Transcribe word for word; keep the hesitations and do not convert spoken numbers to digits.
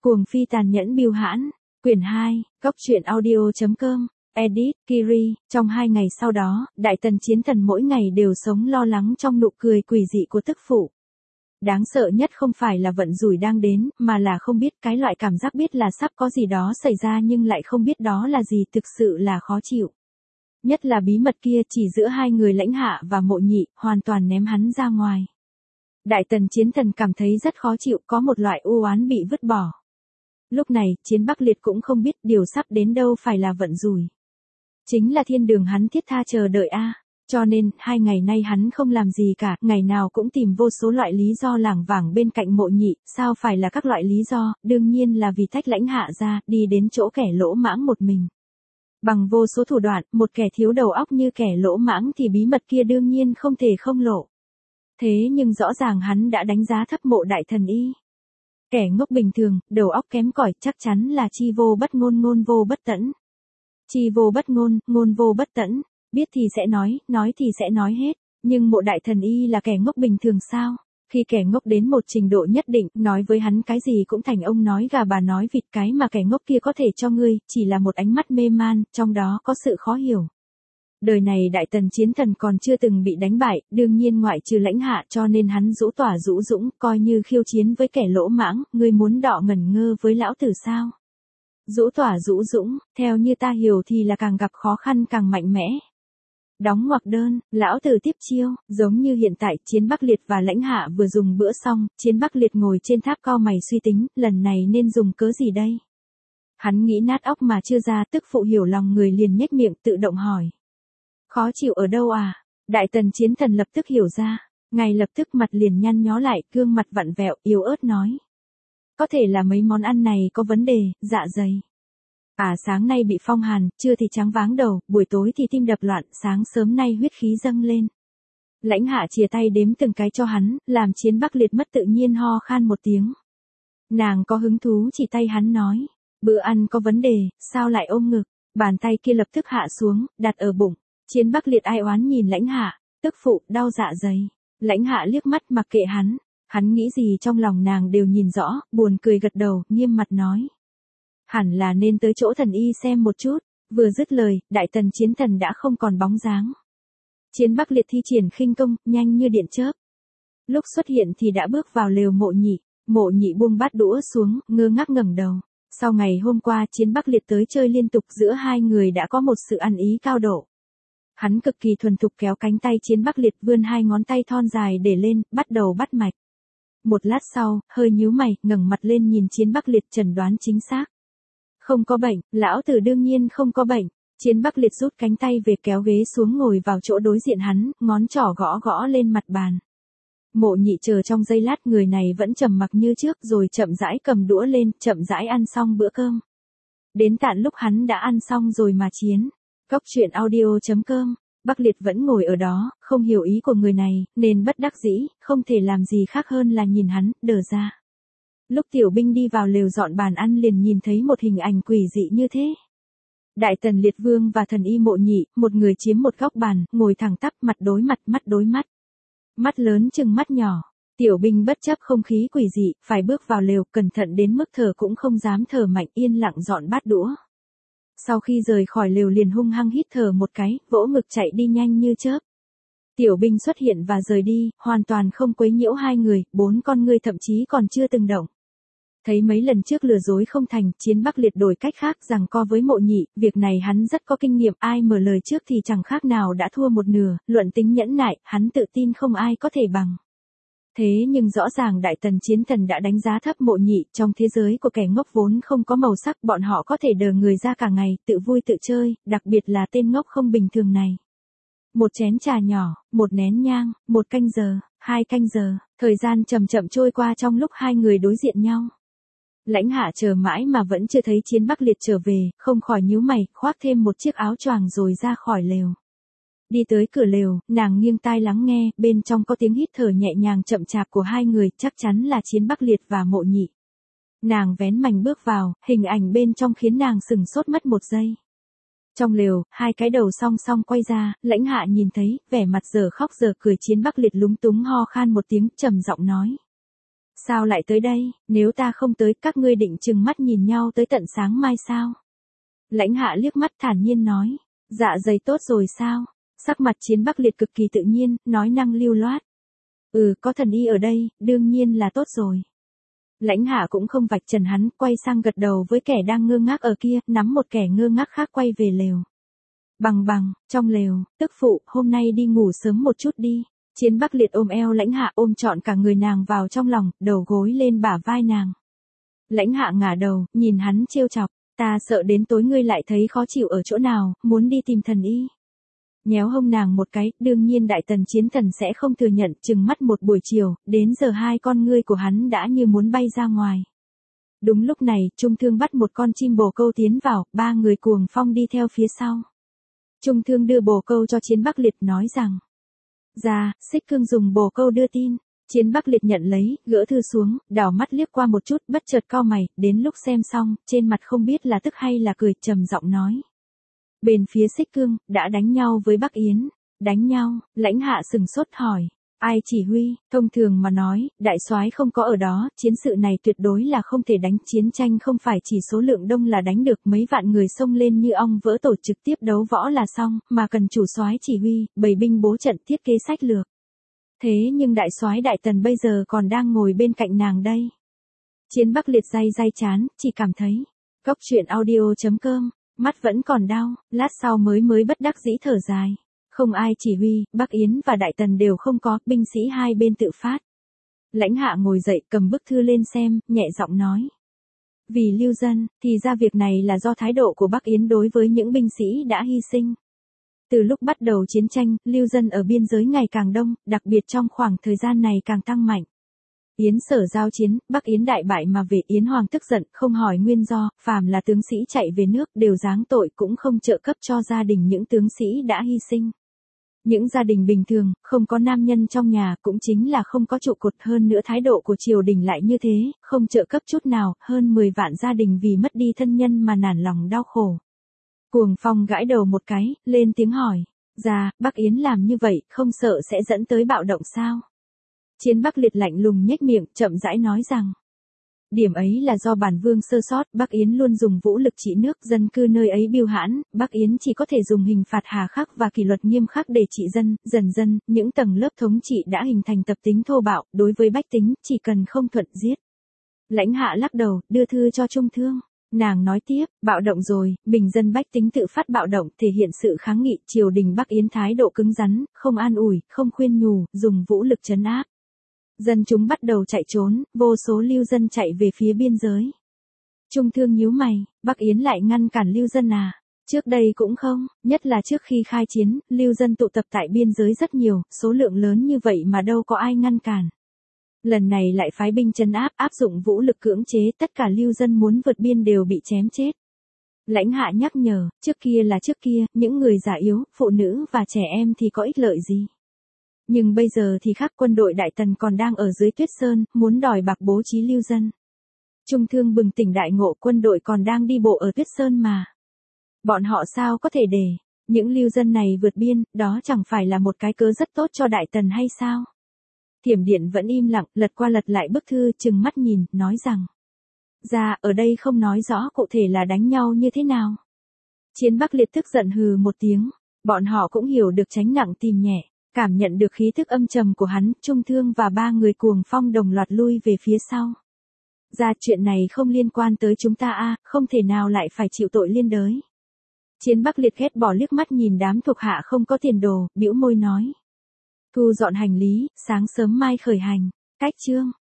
Cuồng phi tàn nhẫn bưu hãn, quyển hai, góc truyện audio.com, edit, Kiri. Trong hai ngày sau đó, Đại Tần Chiến Thần mỗi ngày đều sống lo lắng trong nụ cười quỷ dị của tức phụ. Đáng sợ nhất không phải là vận rủi đang đến, mà là không biết, cái loại cảm giác biết là sắp có gì đó xảy ra nhưng lại không biết đó là gì, thực sự là khó chịu. Nhất là bí mật kia chỉ giữa hai người Lãnh Hạ và Mộ Nhị, hoàn toàn ném hắn ra ngoài. Đại Tần Chiến Thần cảm thấy rất khó chịu, có một loại u oán bị vứt bỏ. Lúc này, Chiến Bắc Liệt cũng không biết điều sắp đến đâu phải là vận rủi. Chính là thiên đường hắn thiết tha chờ đợi a. À. Cho nên, hai ngày nay hắn không làm gì cả, ngày nào cũng tìm vô số loại lý do lảng vảng bên cạnh Mộ Nhị, sao phải là các loại lý do, đương nhiên là vì tách Lãnh Hạ ra, đi đến chỗ kẻ lỗ mãng một mình. Bằng vô số thủ đoạn, một kẻ thiếu đầu óc như kẻ lỗ mãng thì bí mật kia đương nhiên không thể không lộ. Thế nhưng rõ ràng hắn đã đánh giá thấp Mộ Đại Thần Y. Kẻ ngốc bình thường, đầu óc kém cỏi chắc chắn là chi vô bất ngôn ngôn vô bất tẫn. Chi vô bất ngôn, ngôn vô bất tẫn, biết thì sẽ nói, nói thì sẽ nói hết, nhưng Mộ Đại Thần Y là kẻ ngốc bình thường sao? Khi kẻ ngốc đến một trình độ nhất định, nói với hắn cái gì cũng thành ông nói gà bà nói vịt, cái mà kẻ ngốc kia có thể cho ngươi, chỉ là một ánh mắt mê man, trong đó có sự khó hiểu. Đời này Đại Tần Chiến Thần còn chưa từng bị đánh bại, đương nhiên ngoại trừ Lãnh Hạ, cho nên hắn rũ tỏa rũ dũng, coi như khiêu chiến với kẻ lỗ mãng, ngươi muốn đọ ngẩn ngơ với lão tử sao? Rũ tỏa rũ dũng, theo như ta hiểu thì là càng gặp khó khăn càng mạnh mẽ. Đóng ngoặc đơn, lão tử tiếp chiêu, giống như hiện tại, Chiến Bắc Liệt và Lãnh Hạ vừa dùng bữa xong, Chiến Bắc Liệt ngồi trên tháp cau mày suy tính, lần này nên dùng cớ gì đây? Hắn nghĩ nát óc mà chưa ra, tức phụ hiểu lòng người liền nhếch miệng tự động hỏi. Khó chịu ở đâu à? Đại Tần Chiến Thần lập tức hiểu ra, ngay lập tức mặt liền nhăn nhó lại, gương mặt vặn vẹo, yếu ớt nói. Có thể là mấy món ăn này có vấn đề, dạ dày. À sáng nay bị phong hàn, trưa thì trắng váng đầu, buổi tối thì tim đập loạn, sáng sớm nay huyết khí dâng lên. Lãnh Hạ chìa tay đếm từng cái cho hắn, làm Chiến Bắc Liệt mất tự nhiên ho khan một tiếng. Nàng có hứng thú chỉ tay hắn nói, bữa ăn có vấn đề, sao lại ôm ngực, bàn tay kia lập tức hạ xuống, đặt ở bụng. Chiến Bắc Liệt ai oán nhìn Lãnh Hạ, tức phụ, đau dạ dày. Lãnh Hạ liếc mắt mặc kệ hắn, hắn nghĩ gì trong lòng nàng đều nhìn rõ, buồn cười gật đầu, nghiêm mặt nói. Hẳn là nên tới chỗ thần y xem một chút, vừa dứt lời, Đại Tần Chiến Thần đã không còn bóng dáng. Chiến Bắc Liệt thi triển khinh công, nhanh như điện chớp. Lúc xuất hiện thì đã bước vào lều Mộ Nhị, Mộ Nhị buông bát đũa xuống, ngơ ngác ngẩng đầu. Sau ngày hôm qua Chiến Bắc Liệt tới chơi liên tục, giữa hai người đã có một sự ăn ý cao độ. Hắn cực kỳ thuần thục kéo cánh tay Chiến Bắc Liệt, vươn hai ngón tay thon dài để lên, bắt đầu bắt mạch. Một lát sau, hơi nhíu mày, ngẩng mặt lên nhìn Chiến Bắc Liệt, chẩn đoán chính xác. Không có bệnh, lão tử đương nhiên không có bệnh. Chiến Bắc Liệt rút cánh tay về, kéo ghế xuống ngồi vào chỗ đối diện hắn, ngón trỏ gõ gõ lên mặt bàn. Mộ Nhị chờ trong giây lát, người này vẫn trầm mặc như trước, rồi chậm rãi cầm đũa lên, chậm rãi ăn xong bữa cơm. Đến tận lúc hắn đã ăn xong rồi mà Chiến. Góc truyện audio.com, Bắc Liệt vẫn ngồi ở đó, không hiểu ý của người này, nên bất đắc dĩ, không thể làm gì khác hơn là nhìn hắn, đờ ra. Lúc Tiểu Binh đi vào lều dọn bàn ăn liền nhìn thấy một hình ảnh quỷ dị như thế. Đại Tần Liệt Vương và thần y Mộ Nhị, một người chiếm một góc bàn, ngồi thẳng tắp, mặt đối mặt, mắt đối mắt. Mắt lớn chừng mắt nhỏ. Tiểu Binh bất chấp không khí quỷ dị, phải bước vào lều, cẩn thận đến mức thở cũng không dám thở mạnh, yên lặng dọn bát đũa. Sau khi rời khỏi lều liền hung hăng hít thở một cái, vỗ ngực chạy đi nhanh như chớp. Tiểu Binh xuất hiện và rời đi, hoàn toàn không quấy nhiễu hai người, bốn con ngươi thậm chí còn chưa từng động. Thấy mấy lần trước lừa dối không thành, Chiến Bắc Liệt đổi cách khác giằng co với Mộ Nhị, việc này hắn rất có kinh nghiệm, ai mở lời trước thì chẳng khác nào đã thua một nửa, luận tính nhẫn nại, hắn tự tin không ai có thể bằng. Thế nhưng rõ ràng Đại Tần Chiến Thần đã đánh giá thấp Mộ Nhị, trong thế giới của kẻ ngốc vốn không có màu sắc, bọn họ có thể đờ người ra cả ngày, tự vui tự chơi, đặc biệt là tên ngốc không bình thường này. Một chén trà nhỏ, một nén nhang, một canh giờ, hai canh giờ, thời gian chậm chậm trôi qua trong lúc hai người đối diện nhau. Lãnh Hạ chờ mãi mà vẫn chưa thấy Chiến Bắc Liệt trở về, không khỏi nhíu mày, khoác thêm một chiếc áo choàng rồi ra khỏi lều. Đi tới cửa lều, nàng nghiêng tai lắng nghe, bên trong có tiếng hít thở nhẹ nhàng chậm chạp của hai người, chắc chắn là Chiến Bắc Liệt và Mộ Nhị. Nàng vén mành bước vào, hình ảnh bên trong khiến nàng sừng sốt mất một giây. Trong lều, hai cái đầu song song quay ra, Lãnh Hạ nhìn thấy, vẻ mặt giờ khóc giờ cười Chiến Bắc Liệt lúng túng ho khan một tiếng, trầm giọng nói. Sao lại tới đây, nếu ta không tới các ngươi định trừng mắt nhìn nhau tới tận sáng mai sao? Lãnh Hạ liếc mắt thản nhiên nói, dạ dày tốt rồi sao? Sắc mặt Chiến Bắc Liệt cực kỳ tự nhiên, nói năng lưu loát. Ừ, có thần y ở đây, đương nhiên là tốt rồi. Lãnh Hạ cũng không vạch trần hắn, quay sang gật đầu với kẻ đang ngơ ngác ở kia, nắm một kẻ ngơ ngác khác quay về lều. Bằng bằng, trong lều, tức phụ, hôm nay đi ngủ sớm một chút đi. Chiến Bắc Liệt ôm eo Lãnh Hạ, ôm trọn cả người nàng vào trong lòng, đầu gối lên bả vai nàng. Lãnh Hạ ngả đầu, nhìn hắn trêu chọc, ta sợ đến tối ngươi lại thấy khó chịu ở chỗ nào, muốn đi tìm thần y. Nhéo hông nàng một cái, đương nhiên Đại Tần Chiến Thần sẽ không thừa nhận, chừng mắt một buổi chiều, đến giờ hai con ngươi của hắn đã như muốn bay ra ngoài. Đúng lúc này, Trung Thương bắt một con chim bồ câu tiến vào, ba người Cuồng Phong đi theo phía sau. Trung Thương đưa bồ câu cho Chiến Bắc Liệt nói rằng, dạ, Xích Cương dùng bồ câu đưa tin. Chiến Bắc Liệt nhận lấy, gỡ thư xuống, đảo mắt liếc qua một chút, bất chợt cau mày, đến lúc xem xong, trên mặt không biết là tức hay là cười, trầm giọng nói. Bên phía Xích Cương, đã đánh nhau với Bắc Yến. Đánh nhau, Lãnh Hạ sừng sốt hỏi. Ai chỉ huy, thông thường mà nói, đại soái không có ở đó, chiến sự này tuyệt đối là không thể đánh. Chiến tranh không phải chỉ số lượng đông là đánh được, mấy vạn người xông lên như ong vỡ tổ trực tiếp đấu võ là xong, mà cần chủ soái chỉ huy, bày binh bố trận thiết kế sách lược. Thế nhưng đại soái Đại Tần bây giờ còn đang ngồi bên cạnh nàng đây. Chiến Bắc Liệt day day chán, chỉ cảm thấy. Cốc truyện audio chấm com, mắt vẫn còn đau, lát sau mới mới bất đắc dĩ thở dài. Không ai chỉ huy, Bắc Yến và Đại Tần đều không có, binh sĩ hai bên tự phát. Lãnh Hạ ngồi dậy cầm bức thư lên xem, nhẹ giọng nói. Vì lưu dân, thì ra việc này là do thái độ của Bắc Yến đối với những binh sĩ đã hy sinh. Từ lúc bắt đầu chiến tranh, lưu dân ở biên giới ngày càng đông, đặc biệt trong khoảng thời gian này càng tăng mạnh. Yến Sở giao chiến, Bắc Yến đại bại mà về, Yến Hoàng tức giận, không hỏi nguyên do, phàm là tướng sĩ chạy về nước đều giáng tội, cũng không trợ cấp cho gia đình những tướng sĩ đã hy sinh. Những gia đình bình thường, không có nam nhân trong nhà, cũng chính là không có trụ cột, hơn nữa thái độ của triều đình lại như thế, không trợ cấp chút nào, hơn mười vạn gia đình vì mất đi thân nhân mà nản lòng đau khổ. Cuồng Phong gãi đầu một cái, lên tiếng hỏi, dạ, Bắc Yến làm như vậy, không sợ sẽ dẫn tới bạo động sao? Chiến Bắc Liệt lạnh lùng nhếch miệng, chậm rãi nói rằng, điểm ấy là do bản vương sơ sót, Bắc Yến luôn dùng vũ lực trị nước, dân cư nơi ấy biêu hãn, Bắc Yến chỉ có thể dùng hình phạt hà khắc và kỷ luật nghiêm khắc để trị dân, dần dần, những tầng lớp thống trị đã hình thành tập tính thô bạo, đối với bách tính, chỉ cần không thuận giết. Lãnh Hạ lắc đầu, đưa thư cho Trung Thương. Nàng nói tiếp, bạo động rồi, bình dân bách tính tự phát bạo động, thể hiện sự kháng nghị, triều đình Bắc Yến thái độ cứng rắn, không an ủi, không khuyên nhủ, dùng vũ lực trấn áp. Dân chúng bắt đầu chạy trốn, vô số lưu dân chạy về phía biên giới. Trung Thương nhíu mày, Bắc Yến lại ngăn cản lưu dân à? Trước đây cũng không, nhất là trước khi khai chiến, lưu dân tụ tập tại biên giới rất nhiều, số lượng lớn như vậy mà đâu có ai ngăn cản. Lần này lại phái binh trấn áp, áp dụng vũ lực cưỡng chế, tất cả lưu dân muốn vượt biên đều bị chém chết. Lãnh Hạ nhắc nhở, trước kia là trước kia, những người già yếu, phụ nữ và trẻ em thì có ích lợi gì? Nhưng bây giờ thì khác, quân đội Đại Tần còn đang ở dưới Tuyết Sơn, muốn đòi bạc bố trí lưu dân. Trung Thương bừng tỉnh đại ngộ, quân đội còn đang đi bộ ở Tuyết Sơn mà. Bọn họ sao có thể để những lưu dân này vượt biên, đó chẳng phải là một cái cớ rất tốt cho Đại Tần hay sao? Thiểm Điện vẫn im lặng, lật qua lật lại bức thư, trừng mắt nhìn, nói rằng. Dạ, ở đây không nói rõ cụ thể là đánh nhau như thế nào. Chiến Bắc Liệt tức giận hừ một tiếng, bọn họ cũng hiểu được tránh nặng tìm nhẹ. Cảm nhận được khí thức âm trầm của hắn, Trung Thương và ba người Cuồng Phong đồng loạt lui về phía sau. Ra chuyện này không liên quan tới chúng ta a, không thể nào lại phải chịu tội liên đới. Chiến Bắc Liệt ghét bỏ liếc mắt nhìn đám thuộc hạ không có tiền đồ, bĩu môi nói. Thu dọn hành lý, sáng sớm mai khởi hành. Cách chương.